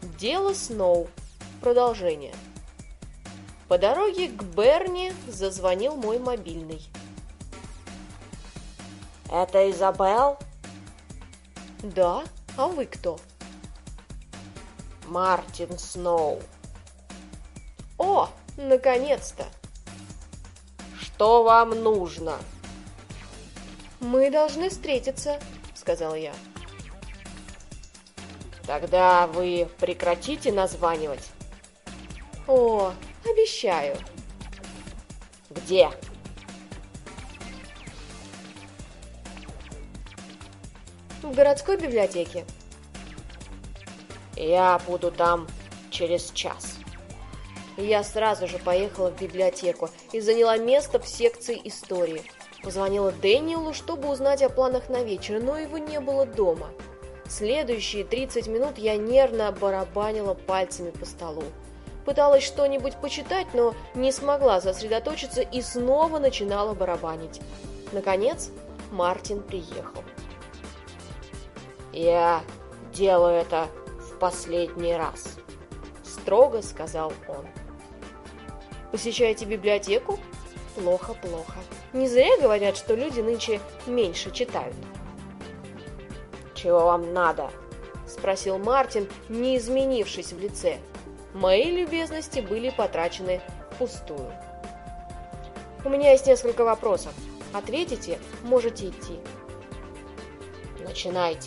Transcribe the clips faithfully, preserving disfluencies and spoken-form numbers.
Дело Сноу. Продолжение. По дороге к Берни зазвонил мой мобильный. Это Изабелл? Да, а вы кто? Мартин Сноу. О, наконец-то! Что вам нужно? Мы должны встретиться, сказал я. Тогда вы прекратите названивать. О, обещаю. Где? В городской библиотеке. Я буду там через час. Я сразу же поехала в библиотеку и заняла место в секции истории. Позвонила Дэниелу, чтобы узнать о планах на вечер, но его не было дома. Следующие тридцать минут я нервно барабанила пальцами по столу. Пыталась что-нибудь почитать, но не смогла сосредоточиться и снова начинала барабанить. Наконец, Мартин приехал. «Я делаю это в последний раз», — строго сказал он. «Посещаете библиотеку? Плохо, плохо. Не зря говорят, что люди нынче меньше читают». «Чего вам надо?» — спросил Мартин, не изменившись в лице. Мои любезности были потрачены впустую. «У меня есть несколько вопросов. Ответите, можете идти». «Начинайте».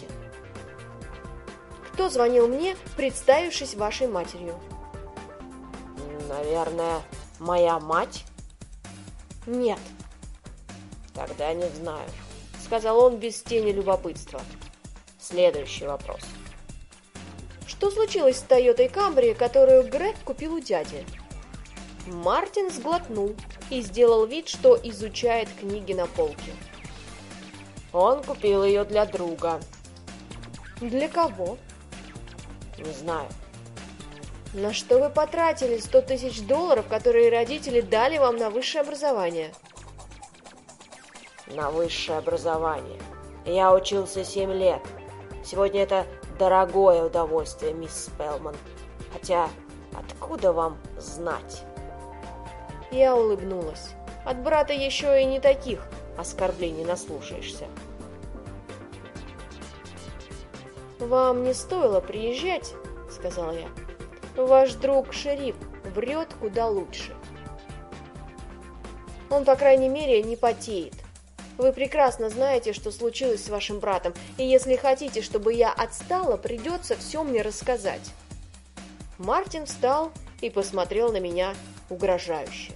«Кто звонил мне, представившись вашей матерью?» «Наверное, моя мать?» «Нет». «Тогда не знаю», — сказал он без тени любопытства. «Следующий вопрос». «Что случилось с Тойотой Камри, которую Грег купил у дяди?» Мартин сглотнул и сделал вид, что изучает книги на полке. «Он купил ее для друга». «Для кого?» «Не знаю». «На что вы потратили сто тысяч долларов, которые родители дали вам на высшее образование?» «На высшее образование. Я учился семь лет. Сегодня это дорогое удовольствие, мисс Спелман. Хотя, откуда вам знать?» Я улыбнулась. От брата еще и не таких оскорблений наслушаешься. «Вам не стоило приезжать», — сказала я. «Ваш друг шериф врет куда лучше. Он, по крайней мере, не потеет. Вы прекрасно знаете, что случилось с вашим братом, и если хотите, чтобы я отстала, придется все мне рассказать». Мартин встал и посмотрел на меня угрожающе.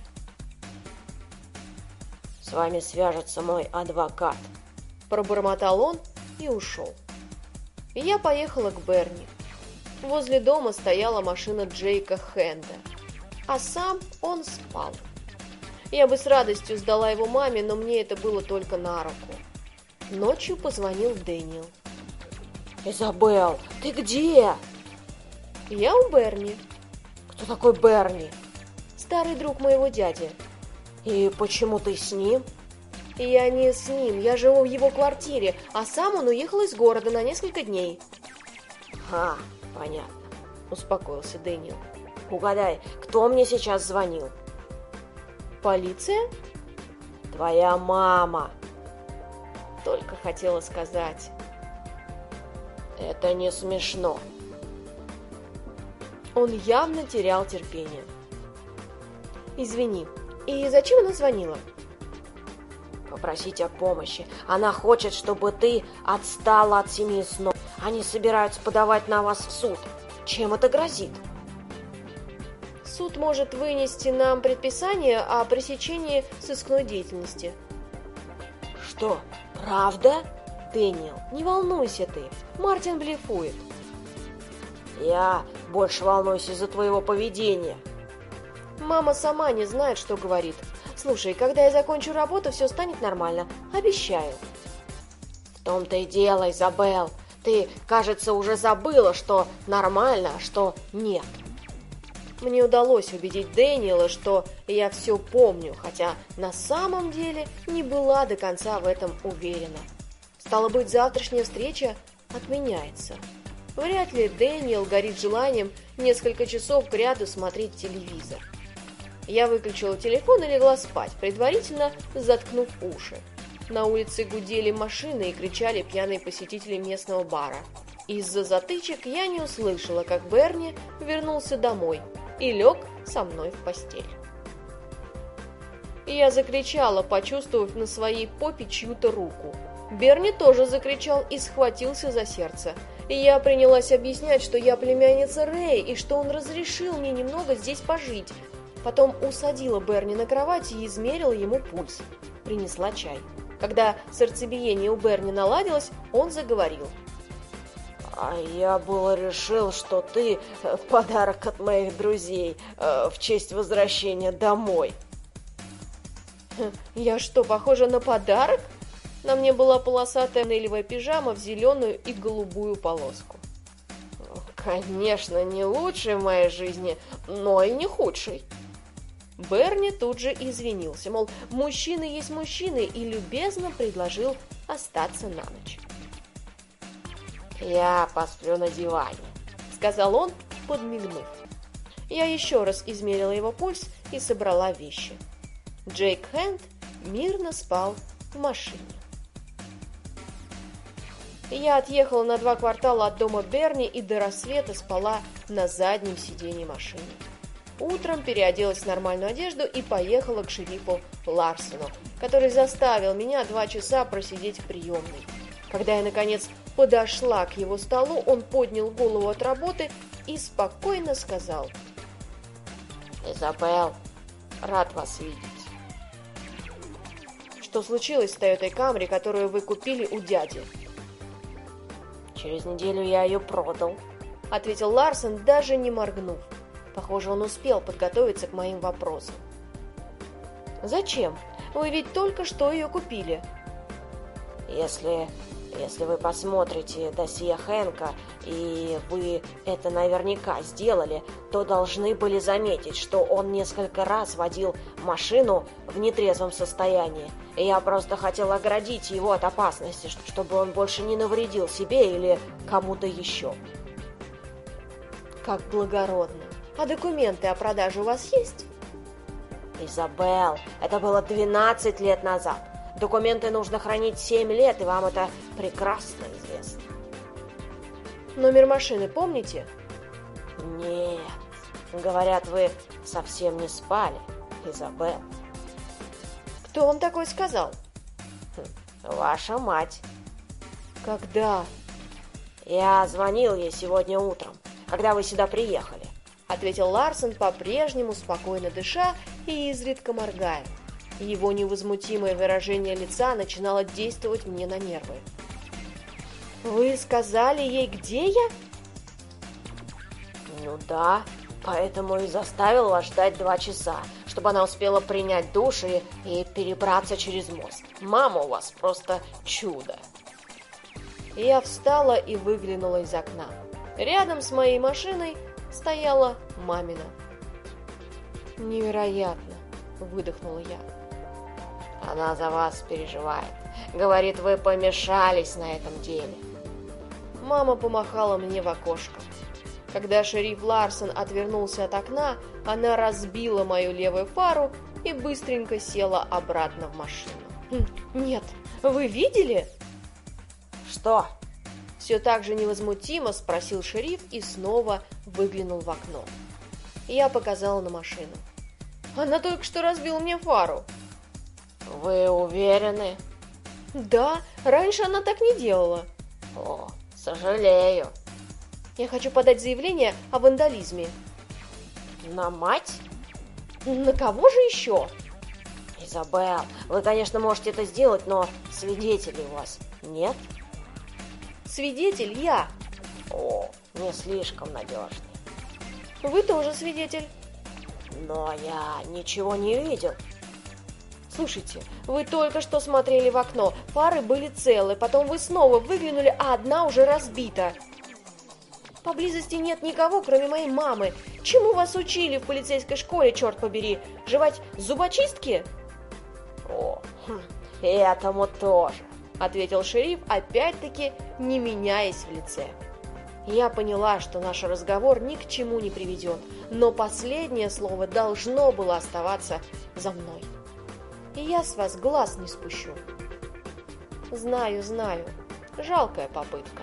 «С вами свяжется мой адвокат», — пробормотал он и ушел. И я поехала к Берни. Возле дома стояла машина Джейка Хенда, а сам он спал. Я бы с радостью сдала его маме, но мне это было только на руку. Ночью позвонил Дэниел. «Изабелл, ты где?» «Я у Берни». «Кто такой Берни?» «Старый друг моего дяди». «И почему ты с ним?» «Я не с ним, я живу в его квартире, а сам он уехал из города на несколько дней». «А, понятно», — успокоился Дэниел. «Угадай, кто мне сейчас звонил?» «Полиция?» «Твоя мама». Только хотела сказать. «Это не смешно». Он явно терял терпение. «Извини, и зачем она звонила?» «Попросить о помощи. Она хочет, чтобы ты отстала от семьи Сноу. Они собираются подавать на вас в суд. Чем это грозит?» «Суд может вынести нам предписание о пресечении сыскной деятельности». «Что, правда?» «Дэниел, не волнуйся ты. Мартин блефует». «Я больше волнуюсь из-за твоего поведения». «Мама сама не знает, что говорит. Слушай, когда я закончу работу, все станет нормально. Обещаю». «В том-то и дело, Изабелл. Ты, кажется, уже забыла, что нормально, а что нет». Мне удалось убедить Дэниела, что я все помню, хотя на самом деле не была до конца в этом уверена. Стало быть, завтрашняя встреча отменяется. Вряд ли Дэниел горит желанием несколько часов кряду смотреть телевизор. Я выключила телефон и легла спать, предварительно заткнув уши. На улице гудели машины и кричали пьяные посетители местного бара. Из-за затычек я не услышала, как Берни вернулся домой и лег со мной в постель. Я закричала, почувствовав на своей попе чью-то руку. Берни тоже закричал и схватился за сердце. И я принялась объяснять, что я племянница Рэй и что он разрешил мне немного здесь пожить. Потом усадила Берни на кровать и измерила ему пульс. Принесла чай. Когда сердцебиение у Берни наладилось, он заговорил. А я было решил, что ты подарок от моих друзей э, в честь возвращения домой. Я что, похожа на подарок? На мне была полосатая нейлевая пижама в зеленую и голубую полоску. Конечно, не лучший в моей жизни, но и не худший. Берни тут же извинился, мол, мужчины есть мужчины, и любезно предложил остаться на ночь. «Я посплю на диване», — сказал он, подмигнув. Я еще раз измерила его пульс и собрала вещи. Джейк Хэнд мирно спал в машине. Я отъехала на два квартала от дома Берни и до рассвета спала на заднем сиденье машины. Утром переоделась в нормальную одежду и поехала к шерифу Ларсону, который заставил меня два часа просидеть в приемной. Когда я, наконец, подошла к его столу, он поднял голову от работы и спокойно сказал: «Изабелл, рад вас видеть». «Что случилось с Тойотой Камри, которую вы купили у дяди?» «Через неделю я ее продал», — ответил Ларсон, даже не моргнув. Похоже, он успел подготовиться к моим вопросам. «Зачем? Вы ведь только что ее купили». Если, если вы посмотрите досье Хэнка, и вы это наверняка сделали, то должны были заметить, что он несколько раз водил машину в нетрезвом состоянии. И я просто хотел оградить его от опасности, чтобы он больше не навредил себе или кому-то еще». «Как благородно! А документы о продаже у вас есть?» «Изабелл, это было двенадцать лет назад. Документы нужно хранить семь лет, и вам это прекрасно известно». «Номер машины помните?» «Нет. Говорят, вы совсем не спали, Изабелл». «Кто вам такое сказал?» «Ваша мать». «Когда?» «Я звонил ей сегодня утром, когда вы сюда приехали», — ответил Ларсон, по-прежнему спокойно дыша и изредка моргая. Его невозмутимое выражение лица начинало действовать мне на нервы. «Вы сказали ей, где я?» «Ну да, поэтому и заставил вас ждать два часа, чтобы она успела принять душ и, и перебраться через мост. Мама у вас просто чудо». Я встала и выглянула из окна. Рядом с моей машиной стояла мамина. «Невероятно!» — выдохнула я. «Она за вас переживает. Говорит, вы помешались на этом деле». Мама помахала мне в окошко. Когда шериф Ларсон отвернулся от окна, она разбила мою левую фару и быстренько села обратно в машину. «Нет, вы видели?» «Что?» Все так же невозмутимо спросил шериф и снова выглянул в окно. Я показала на машину. «Она только что разбила мне фару». «Вы уверены?» «Да, раньше она так не делала». «О, сожалею». «Я хочу подать заявление о вандализме». «На мать?» «На кого же еще?» «Изабелл, вы, конечно, можете это сделать, но свидетелей у вас нет?» «Свидетель я». «О, не слишком надежный». «Вы тоже свидетель». «Но я ничего не видел». «Слушайте, вы только что смотрели в окно, фары были целы, потом вы снова выглянули, а одна уже разбита. Поблизости нет никого, кроме моей мамы. Чему вас учили в полицейской школе, черт побери? Жевать зубочистки?» «О, хм, и этому тоже», — ответил шериф, опять-таки не меняясь в лице. Я поняла, что наш разговор ни к чему не приведет, но последнее слово должно было оставаться за мной. И я с вас глаз не спущу. Знаю, знаю, жалкая попытка.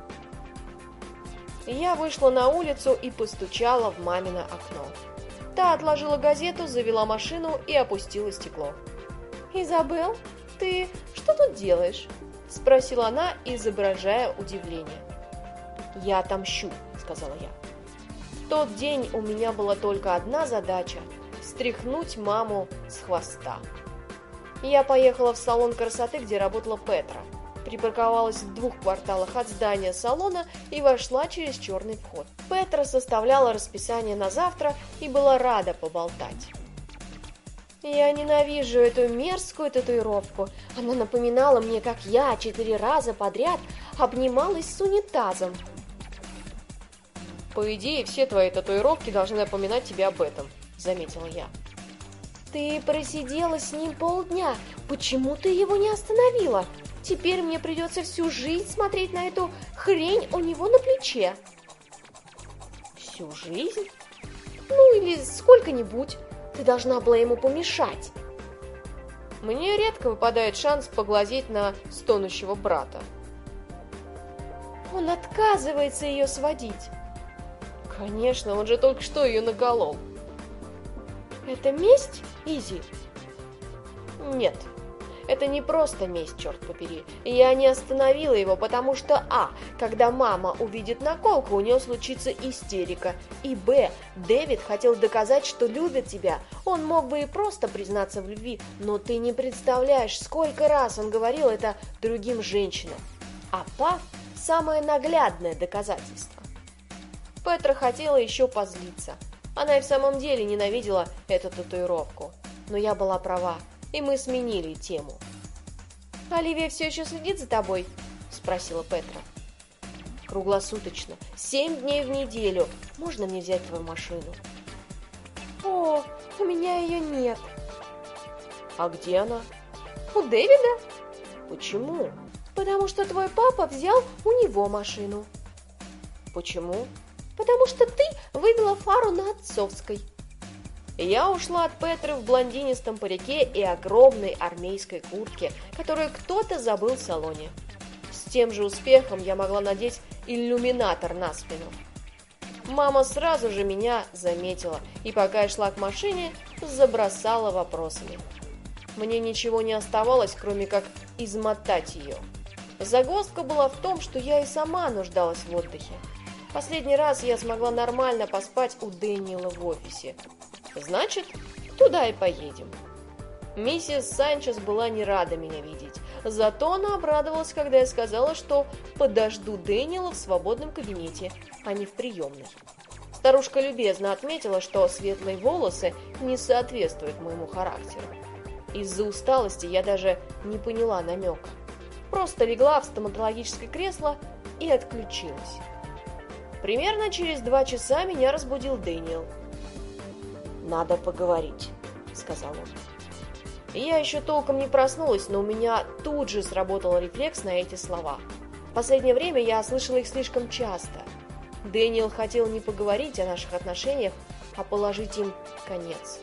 Я вышла на улицу и постучала в мамино окно. Та отложила газету, завела машину и опустила стекло. «Изабелл, ты что тут делаешь?» – спросила она, изображая удивление. «Я отомщу», – сказала я. В тот день у меня была только одна задача – стряхнуть маму с хвоста. Я поехала в салон красоты, где работала Петра, припарковалась в двух кварталах от здания салона и вошла через черный вход. Петра составляла расписание на завтра и была рада поболтать. «Я ненавижу эту мерзкую татуировку. Она напоминала мне, как я четыре раза подряд обнималась с унитазом». «По идее, все твои татуировки должны напоминать тебе об этом», — заметила я. «Ты просидела с ним полдня. Почему ты его не остановила? Теперь мне придется всю жизнь смотреть на эту хрень у него на плече». «Всю жизнь?» «Ну, или сколько-нибудь. Ты должна была ему помешать». «Мне редко выпадает шанс поглазеть на стонущего брата». «Он отказывается ее сводить». «Конечно, он же только что ее наколол». «Это месть, Изи?» «Нет, это не просто месть, черт побери. Я не остановила его, потому что а. Когда мама увидит наколку, у нее случится истерика, и б. Дэвид хотел доказать, что любит тебя. Он мог бы и просто признаться в любви, но ты не представляешь, сколько раз он говорил это другим женщинам. А Пав – самое наглядное доказательство». Петра хотела еще позлиться. Она и в самом деле ненавидела эту татуировку. Но я была права, и мы сменили тему. «Оливия все еще следит за тобой?» – спросила Петра. «Круглосуточно. Семь дней в неделю. Можно мне взять твою машину?» «О, у меня ее нет». «А где она?» «У Дэвида». «Почему?» «Потому что твой папа взял у него машину». «Почему?» «Потому что ты выбила фару на отцовской». Я ушла от Петры в блондинистом парике и огромной армейской куртке, которую кто-то забыл в салоне. С тем же успехом я могла надеть иллюминатор на спину. Мама сразу же меня заметила, и пока я шла к машине, забросала вопросами. Мне ничего не оставалось, кроме как измотать ее. Загвоздка была в том, что я и сама нуждалась в отдыхе. Последний раз я смогла нормально поспать у Дэниела в офисе. Значит, туда и поедем. Миссис Санчес была не рада меня видеть, зато она обрадовалась, когда я сказала, что подожду Дэниела в свободном кабинете, а не в приемной. Старушка любезно отметила, что светлые волосы не соответствуют моему характеру. Из-за усталости я даже не поняла намека. Просто легла в стоматологическое кресло и отключилась. Примерно через два часа меня разбудил Дэниел. «Надо поговорить», — сказал он. Я еще толком не проснулась, но у меня тут же сработал рефлекс на эти слова. В последнее время я слышала их слишком часто. Дэниел хотел не поговорить о наших отношениях, а положить им конец.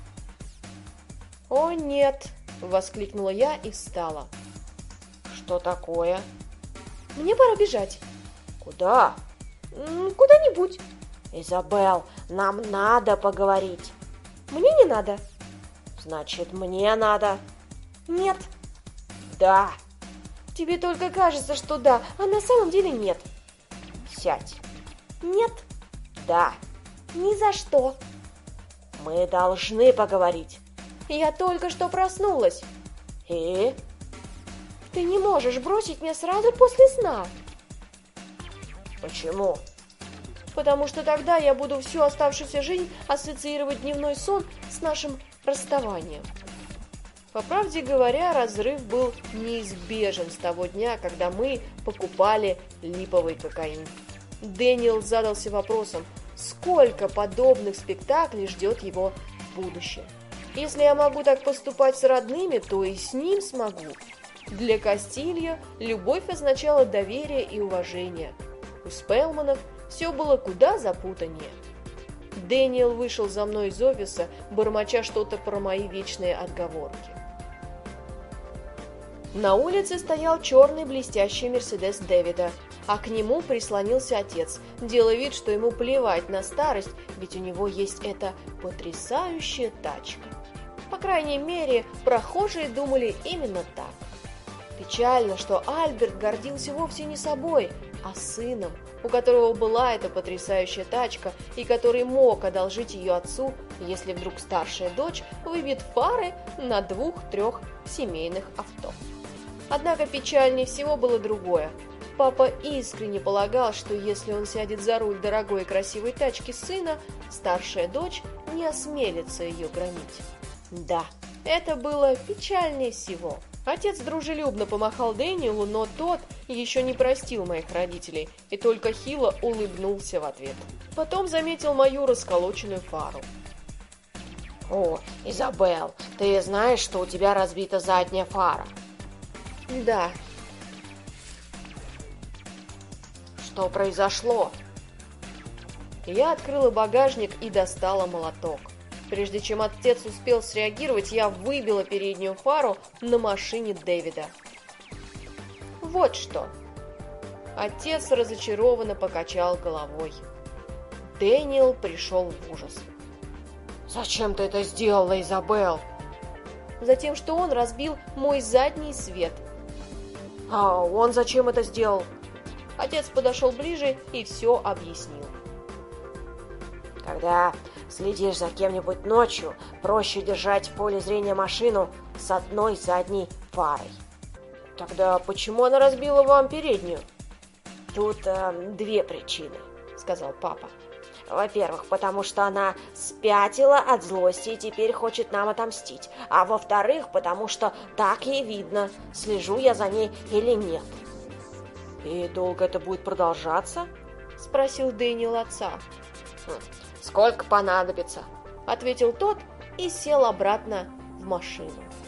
«О, нет!» — воскликнула я и встала. «Что такое?» «Мне пора бежать». «Куда?» «Куда-нибудь». «Изабелл, нам надо поговорить». «Мне не надо». «Значит, мне надо». «Нет». «Да». «Тебе только кажется, что да, а на самом деле нет». «Сядь». «Нет». «Да». «Ни за что». «Мы должны поговорить». «Я только что проснулась». «И?» «Ты не можешь бросить меня сразу после сна». «Почему?» «Потому что тогда я буду всю оставшуюся жизнь ассоциировать дневной сон с нашим расставанием». По правде говоря, разрыв был неизбежен с того дня, когда мы покупали липовый кокаин. Дэниел задался вопросом, сколько подобных спектаклей ждет его в будущем. Если я могу так поступать с родными, то и с ним смогу. Для Кастильо любовь означала доверие и уважение. У Спелманов все было куда запутаннее. Дэниел вышел за мной из офиса, бормоча что-то про мои вечные отговорки. На улице стоял черный блестящий Мерседес Дэвида, а к нему прислонился отец, делая вид, что ему плевать на старость, ведь у него есть эта потрясающая тачка. По крайней мере, прохожие думали именно так. Печально, что Альберт гордился вовсе не собой, а сыном, у которого была эта потрясающая тачка и который мог одолжить ее отцу, если вдруг старшая дочь выбьет фары на двух-трех семейных авто. Однако печальнее всего было другое. Папа искренне полагал, что если он сядет за руль дорогой и красивой тачки сына, старшая дочь не осмелится ее громить. Да, это было печальнее всего. Отец дружелюбно помахал Дэниелу, но тот еще не простил моих родителей и только хило улыбнулся в ответ. Потом заметил мою расколоченную фару. «О, Изабелл, ты знаешь, что у тебя разбита задняя фара?» «Да». «Что произошло?» Я открыла багажник и достала молоток. Прежде чем отец успел среагировать, я выбила переднюю фару на машине Дэвида. Вот что. Отец разочарованно покачал головой. Дэниел пришел в ужас. «Зачем ты это сделала, Изабелл?» Затем, что он разбил мой задний свет. «А он зачем это сделал?» Отец подошел ближе и все объяснил. «Когда следишь за кем-нибудь ночью, проще держать в поле зрения машину с одной задней фарой». «Тогда почему она разбила вам переднюю?» «Тут э, две причины», — сказал папа. «Во-первых, потому что она спятила от злости и теперь хочет нам отомстить. А во-вторых, потому что так ей видно, слежу я за ней или нет». «И долго это будет продолжаться?» — спросил Дэниел отца. Хм, «Сколько понадобится», — ответил тот и сел обратно в машину.